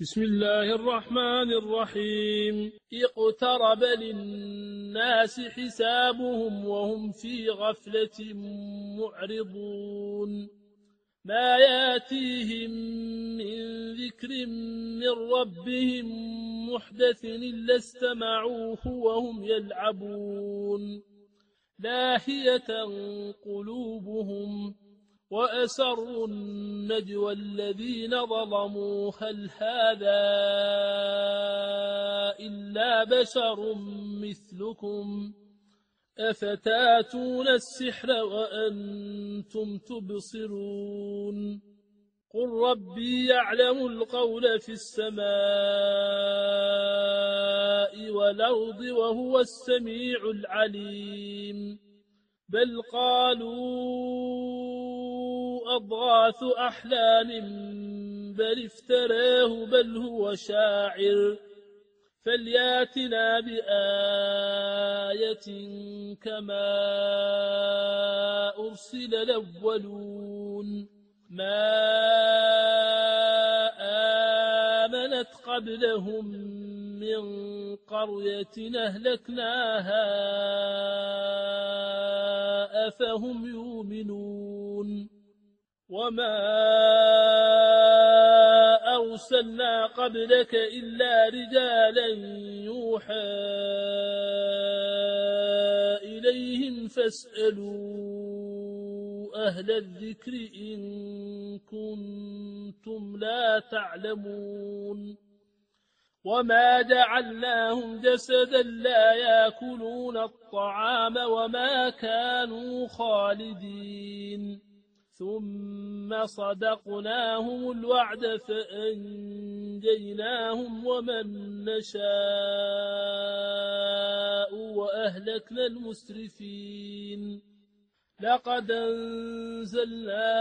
بسم الله الرحمن الرحيم. اقترب للناس حسابهم وهم في غفلة معرضون ما ياتيهم من ذكر من ربهم محدث إلا استمعوه وهم يلعبون لاهية قلوبهم وأسروا النجوى الذين ظلموا هل هذا إلا بشر مثلكم أفتاتون السحر وأنتم تبصرون قل ربي يعلم القول في السماء والأرض وهو السميع العليم بل قالوا أضغاث أحلام بل افتراه بل هو شاعر فلياتنا بآية كما أرسل الأولون ما آمنت قبلهم من قرية أهلكناها أفهم يؤمنون وما أرسلنا قبلك إلا رجالا يوحى إليهم فاسألوا أهل الذكر إن كنتم لا تعلمون وما جعلناهم جسدا لا يأكلون الطعام وما كانوا خالدين ثم صدقناهم الوعد فأنجيناهم ومن نشاء وأهلكنا المسرفين لقد أنزلنا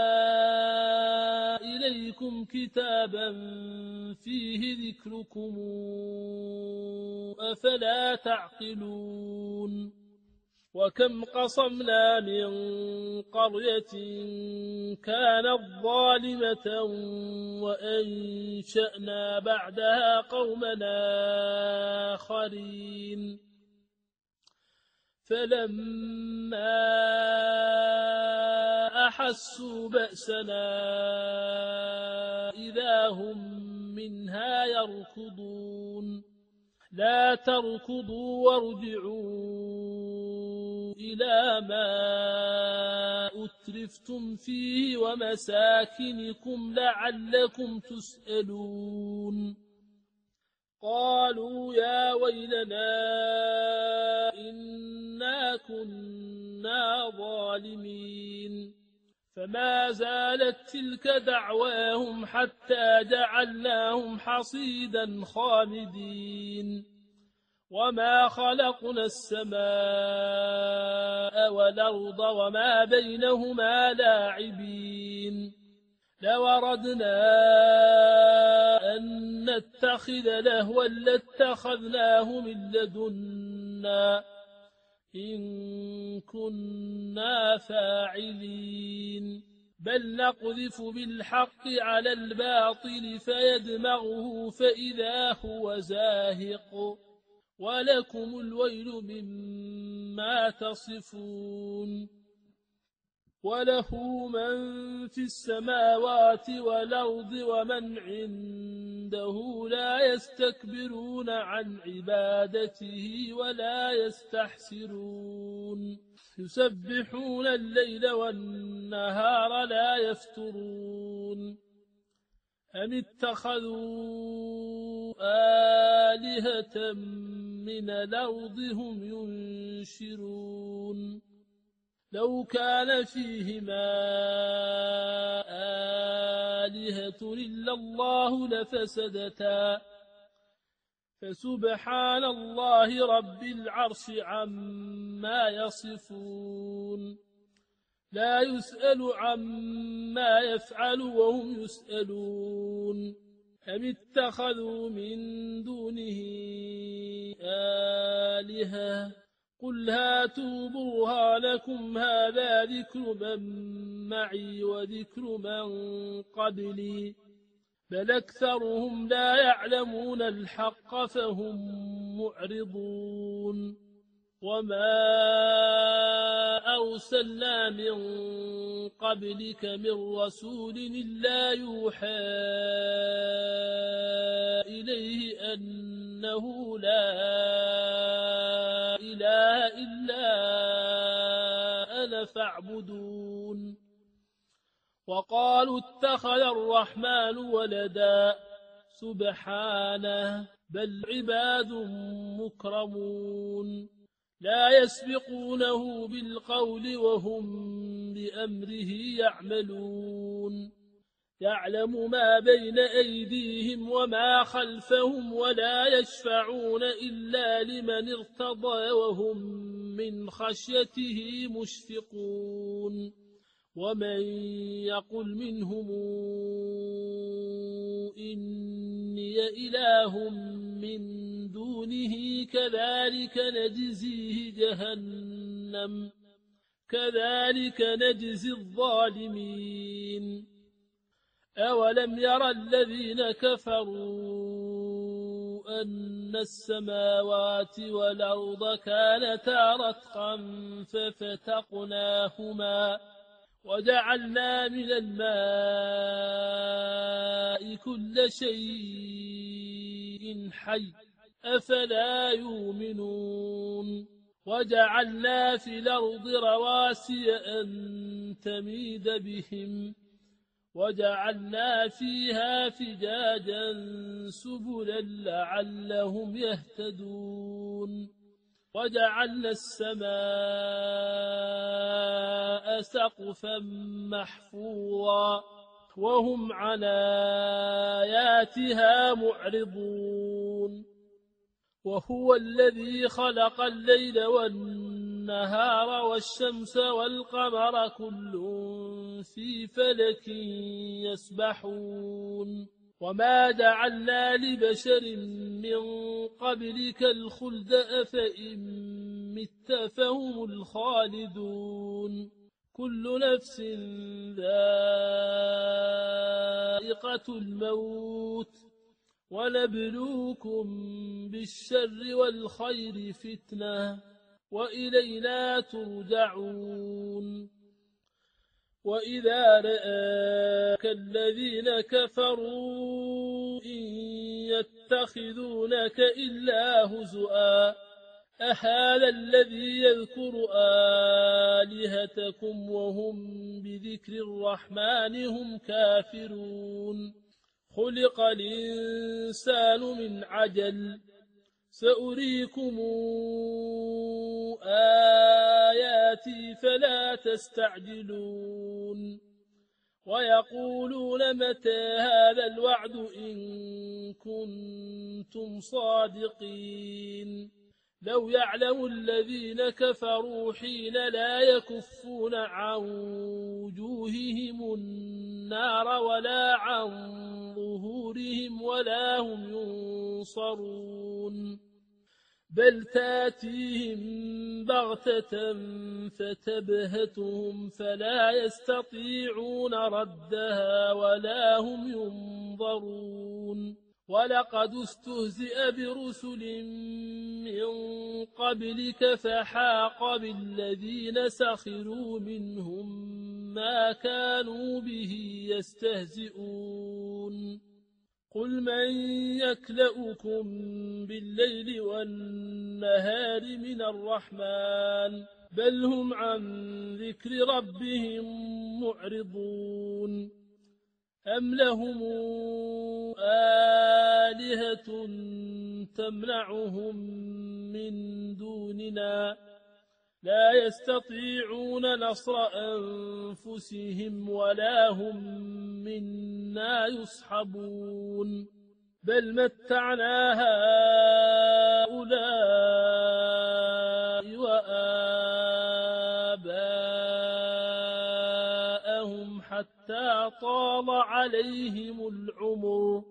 إليكم كتابا فيه ذكركم أفلا تعقلون وكم قصمنا من قرية كانت ظالمة وأنشأنا بعدها قومنا آخرين فلما أحسوا بأسنا إذا هم منها يركضون لا تركضوا وارجعوا إلى ما أترفتم فيه ومساكنكم لعلكم تسألون قالوا يا ويلنا إنا كنا ظالمين فما زالت تلك دعواهم حتى جعلناهم حصيدا خامدين وما خلقنا السماء والأرض وما بينهما لاعبين لو أردنا أن نتخذ لهوا لاتخذناه من لدنا إن كنا فاعلين بل نقذف بالحق على الباطل فيدمغه فإذا هو زاهق ولكم الويل مما تصفون وله من في السماوات والأرض ومن عنده لا يستكبرون عن عبادته ولا يستحسرون يسبحون الليل والنهار لا يفترون أم اتخذوا آلهة من الأرض هم ينشرون لو كان فيهما آلهة إلا الله لفسدتا فسبحان الله رب العرش عما يصفون لا يسأل عما يفعل وهم يسألون أم اتخذوا من دونه آلهة قل هاتوا برهانكم هذا ذكر من معي وذكر من قبلي بل أكثرهم لا يعلمون الحق فهم معرضون وما أرسلنا من قبلك من رسول إلا يوحى إليه أنه لا إله إلا أنا فاعبدون وقالوا اتخذ الرحمن ولدا سبحانه بل عباد مكرمون لا يسبقونه بالقول وهم بأمره يعملون يعلم ما بين أيديهم وما خلفهم ولا يشفعون إلا لمن ارتضى وهم من خشيته مشفقون ومن يقل منهم إني إله من دونه كذلك نجزي الظالمين أولم يرى الذين كفروا أن السماوات والأرض كانتا رتقا ففتقناهما وجعلنا من الماء كل شيء حي أفلا يؤمنون وجعلنا في الأرض رواسي أن تميد بهم وجعلنا فيها فجاجا سبلا لعلهم يهتدون وجعلنا السماء سقفا محفوظا وهم عن آياتها معرضون وهو الذي خلق الليل والنهار والشمس والقمر كل في فلك يسبحون وما جعلنا لبشر من قبلك الخلد أفإن مت فهم الخالدون كل نفس ذائقة الموت ونبلوكم بالشر والخير فتنة وإلينا ترجعون وإذا رآك الذين كفروا إن يتخذونك إلا هزؤا أهذا الذي يذكر آلهتكم وهم بذكر الرحمن هم كافرون خلق الإنسان من عجل سأريكم آياتي فلا تستعجلون ويقولون متى هذا الوعد إن كنتم صادقين لو يعلم الذين كفروا حين لا يكفون عن وجوههم النار ولا عن ظهورهم ولا هم ينصرون بل تاتيهم بغتة فتبهتهم فلا يستطيعون ردها ولا هم ينظرون ولقد استهزئ برسل من قبلك فحاق بالذين سخروا منهم ما كانوا به يستهزئون قل من يكلؤكم بالليل والنهار من الرحمن بل هم عن ذكر ربهم معرضون أم لهم آلهة تمنعهم من دوننا لا يستطيعون نصر أنفسهم ولا هم منا يصحبون بل متعنا هؤلاء وآباءهم حتى طال عليهم العمر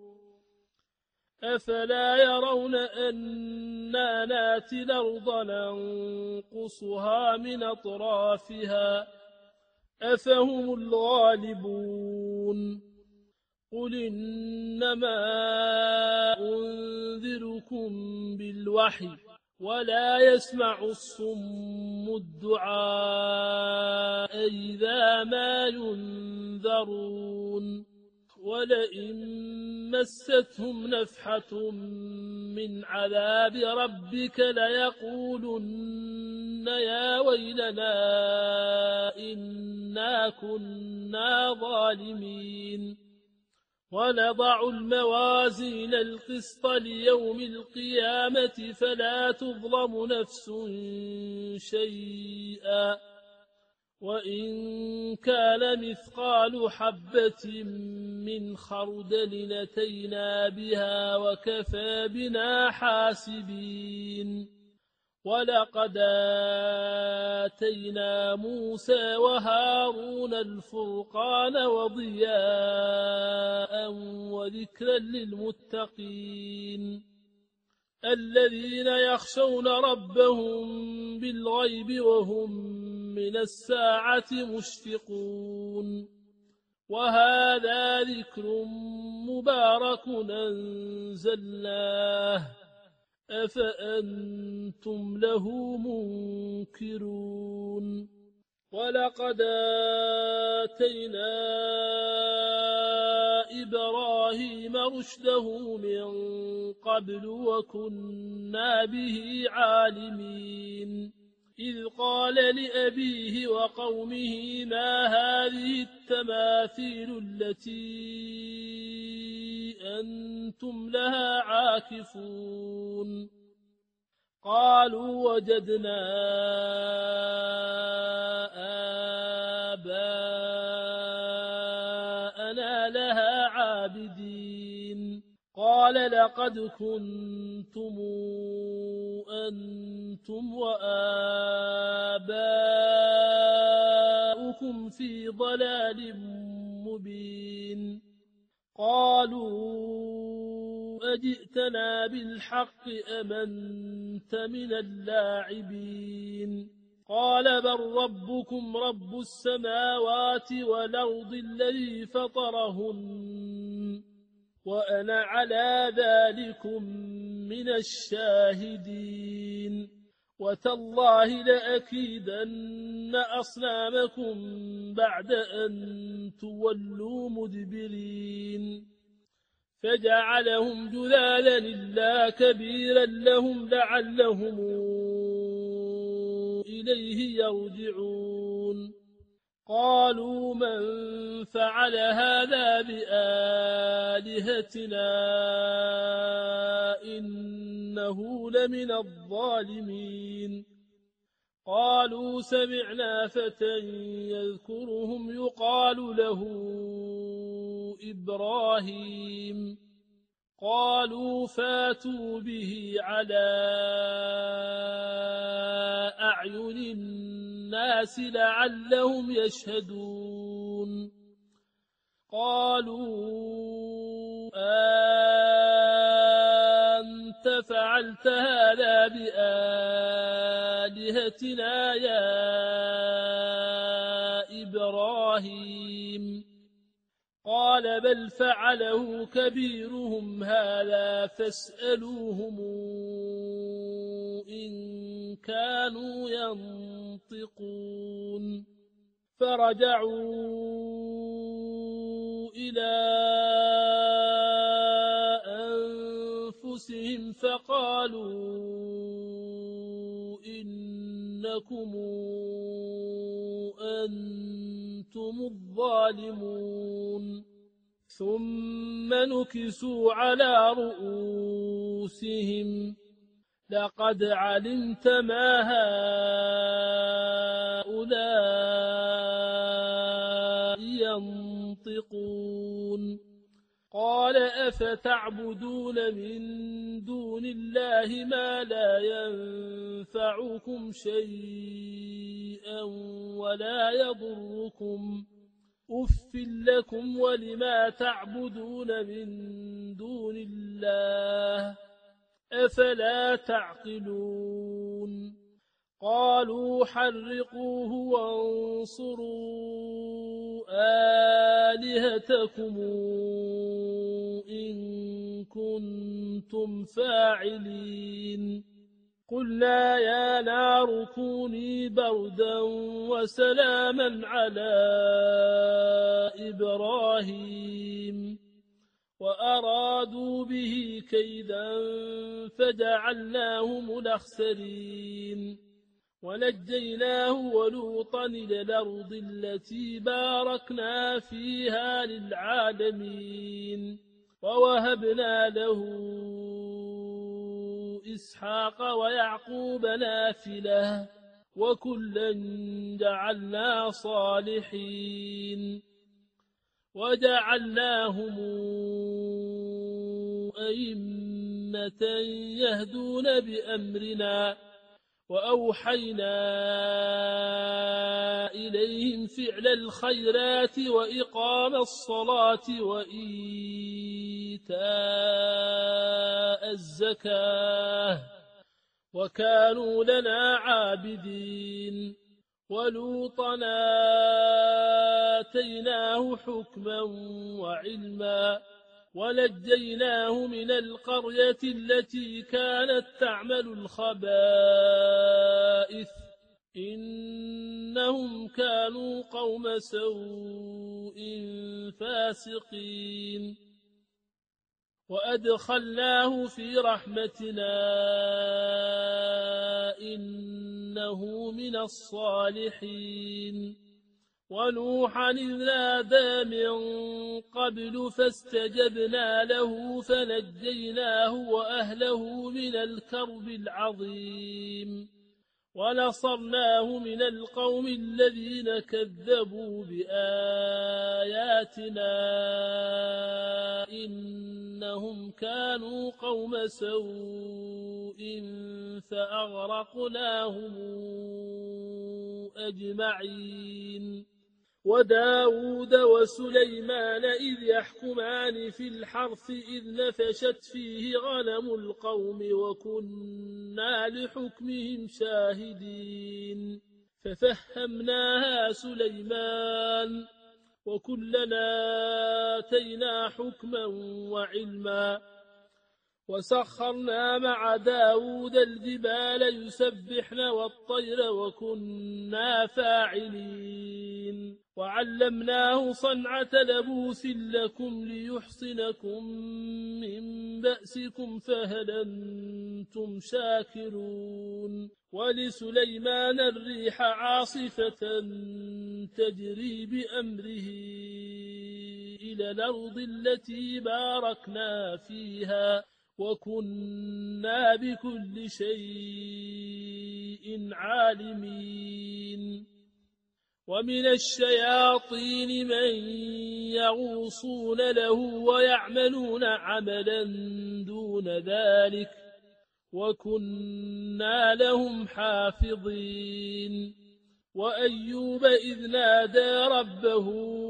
أفلا يرون أنا ناتي الأرض ننقصها من أطرافها أفهم الغالبون قل إنما أنذركم بالوحي ولا يسمع الصم الدعاء إذا ما ينذرون ولئن مستهم نفحة من عذاب ربك ليقولن يا ويلنا إنا كنا ظالمين ونضع الموازين القسط ليوم القيامة فلا تظلم نفس شيئا وإن كان مثقال حبة من خردل أتينا بها وكفى بنا حاسبين ولقد آتينا موسى وهارون الفرقان وضياء وذكرا للمتقين الذين يخشون ربهم بالغيب وهم من الساعة مشفقون وهذا ذكر مبارك أنزلناه أفأنتم له منكرون ولقد آتينا إبراهيم رشده من قبل وكنا به عالمين إذ قال لأبيه وقومه ما هذه التماثيل التي أنتم لها عاكفون قالوا وجدنا آباءنا لها عابدين قال لقد كنتم أنتم وآباؤكم في ضلال مبين قالوا أجئتنا بالحق أم أنت من اللاعبين قال بل ربكم رب السماوات والأرض الذي فطرهن وأنا على ذلكم من الشاهدين وتالله لأكيدن أصنامكم بعد أن تولوا مدبرين فجعلهم جذاذا إلا كبيرا لهم لعلهم إليه يرجعون قالوا من فعل هذا بآلهتنا إنه لمن الظالمين قالوا سمعنا فتى يذكرهم يقال له إبراهيم قالوا فاتوا به على أعين الناس لعلهم يشهدون قالوا أنت فعلت هذا بآلهتنا يا إبراهيم قال بل فعله كبيرهم هذا فاسألوهم إن كانوا ينطقون فرجعوا إلى أنفسهم فقالوا إنكم أنتم الظالمون ثم نكسوا على رؤوسهم لقد علمت ما هؤلاء ينطقون قال أفتعبدون من دون الله ما لا ينفعكم شيئا ولا يضركم أف لكم ولما تعبدون من دون الله أفلا تعقلون قالوا حرقوه وانصروا آلهتكم إن كنتم فاعلين قلنا يا نار كوني بردا وسلاما على إبراهيم وأرادوا به كيدا فجعلناهم الأخسرين ونجيناه ولوطا إلى الأرض التي باركنا فيها للعالمين ووهبنا له إسحاق ويعقوب نافلة وكلا جعلنا صالحين وجعلناهم أئمة يهدون بأمرنا وأوحينا إليهم فعل الخيرات وإقام الصلاة وإيتاء الزكاة وكانوا لنا عابدين ولوطا آتيناه حكما وعلما ونجيناه من القرية التي كانت تعمل الخبائث إنهم كانوا قوم سوء فاسقين وأدخلناه في رحمتنا إنه من الصالحين ونوحا إذ نادى من قبل فاستجبنا له فنجيناه وأهله من الكرب العظيم ونصرناه من القوم الذين كذبوا بآياتنا إنهم كانوا قوم سوء فأغرقناهم أجمعين وداود وسليمان إذ يحكمان في الحرث إذ نفشت فيه غنم القوم وكنا لحكمهم شاهدين ففهمناها سليمان وكلنا آتينا حكما وعلما وسخرنا مع داود الجبال يسبحن والطير وكنا فاعلين وعلمناه صنعة لبوس لكم ليحصنكم من بأسكم فهل أنتم شاكرون ولسليمان الريح عاصفة تجري بأمره إلى الأرض التي باركنا فيها وكنا بكل شيء عالمين ومن الشياطين من يغوصون له ويعملون عملا دون ذلك وكنا لهم حافظين وأيوب إذ نادى ربه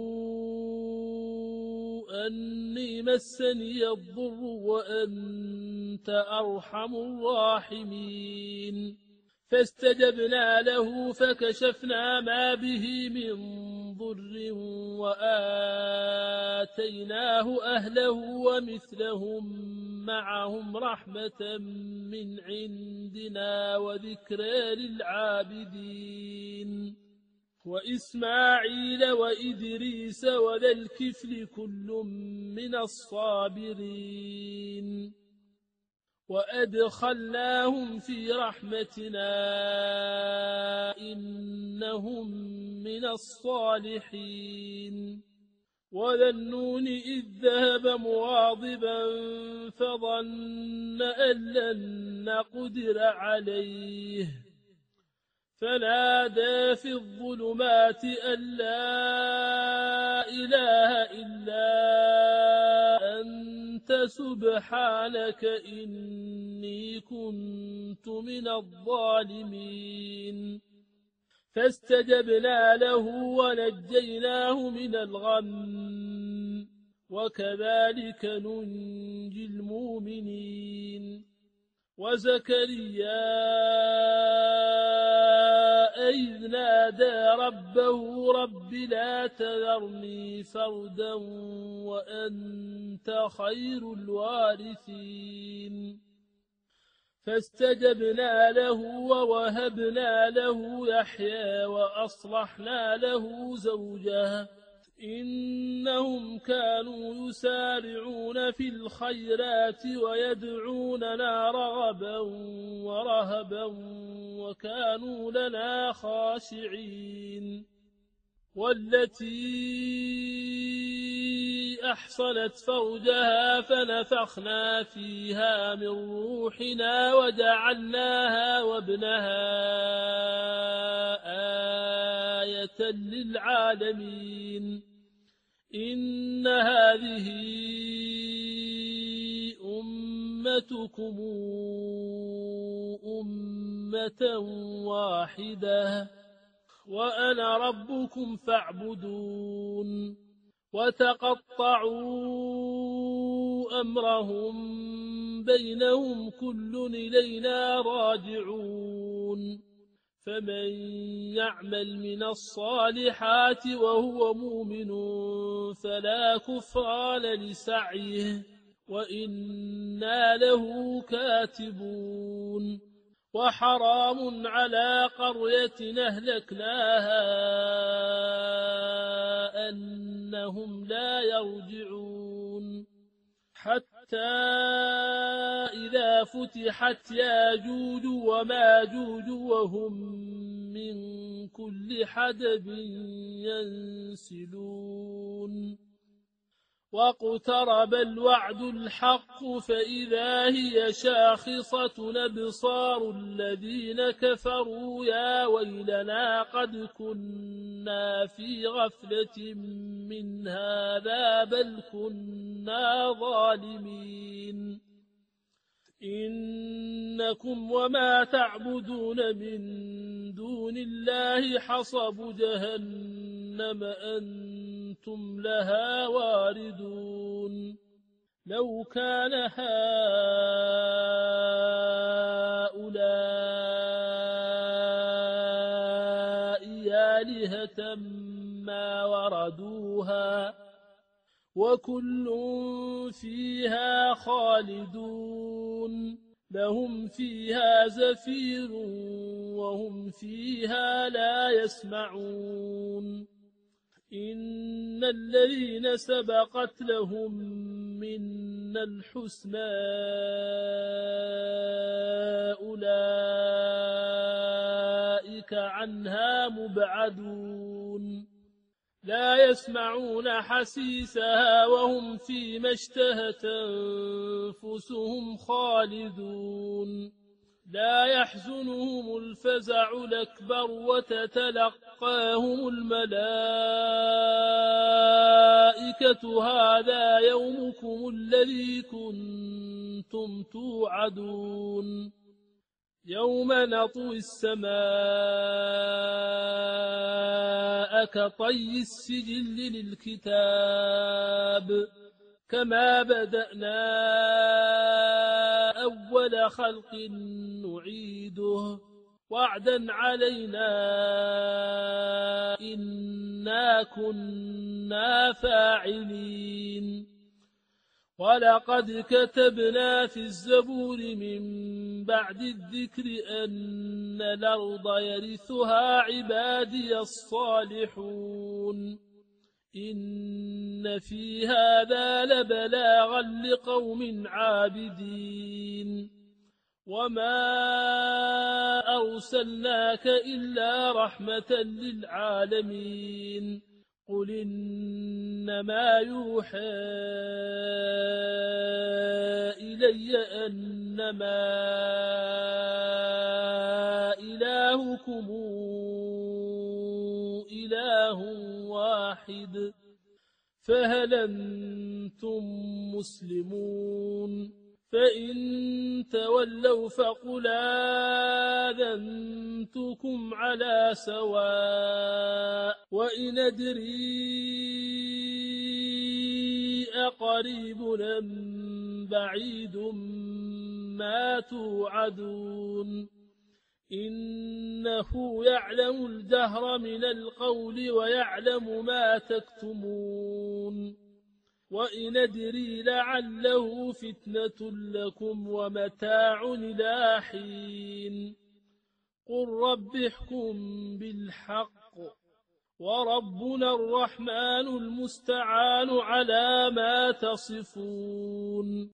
أني مسني الضر وأنت أرحم الراحمين فاستجبنا له فكشفنا ما به من ضر وآتيناه أهله ومثلهم معهم رحمة من عندنا وذكرى للعابدين وإسماعيل وإدريس وذا الكفل كل من الصابرين وأدخلناهم في رحمتنا إنهم من الصالحين وذا النون إذ ذهب مغاضبا فظن أن لن نقدر عليه فنادى في الظلمات أن لا إله إلا أنت سبحانك إني كنت من الظالمين فاستجبنا له ونجيناه من الغم وكذلك ننجي المؤمنين وزكريا إذ نادى ربه رب لا تذرني فردا وأنت خير الوارثين فاستجبنا له ووهبنا له يحيى وأصلحنا له زوجه إنهم كانوا يسارعون في الخيرات ويدعوننا رغبا ورهبا وكانوا لنا خاشعين والتي أحصنت فرجها فنفخنا فيها من روحنا وجعلناها وابنها آية للعالمين إن هذه أمتكم أمة واحدة وأنا ربكم فاعبدون وتقطعوا أمرهم بينهم كل إلينا راجعون فمن يعمل من الصالحات وهو مؤمن فلا كفران لسعيه وإنا له كاتبون وحرام على قرية أهلكناها أنهم لا يرجعون حتى إذا فتحت ياجوج وماجوج وهم من كل حدب ينسلون واقترب الوعد الحق فإذا هي شاخصة أبصار الذين كفروا يا ويلنا قد كنا في غفلة من هذا بل كنا ظالمين إنكم وما تعبدون من دون الله حصب جهنم أنتم لها واردون لو كان هؤلاء آلهة ما وردوها وكل فيها خالدون لهم فيها زفير وهم فيها لا يسمعون إن الذين سبقت لهم منا الحسنى أولئك عنها مبعدون لا يسمعون حسيسها وهم فيما اشتهت أنفسهم خالدون لا يحزنهم الفزع الأكبر وتتلقاهم الملائكة هذا يومكم الذي كنتم توعدون يوم نطوي السماء كطي السجل للكتاب كما بدأنا أول خلق نعيده وعدا علينا إنا كنا فاعلين ولقد كتبنا في الزبور من بعد الذكر أن الأرض يرثها عبادي الصالحون إن في هذا لبلاغا لقوم عابدين وما أرسلناك إلا رحمة للعالمين قل إنما يوحى إلي أنما إلهكم إله واحد فهل أنتم مسلمون فإن تولوا فقل آذنتكم على سواء وإن أدري أقريب أم بعيد ما توعدون إنه يعلم الجهر من القول ويعلم ما تكتمون وإن أدري لعله فتنة لكم ومتاع إلى حين قل رب احكم بالحق وربنا الرحمن المستعان على ما تصفون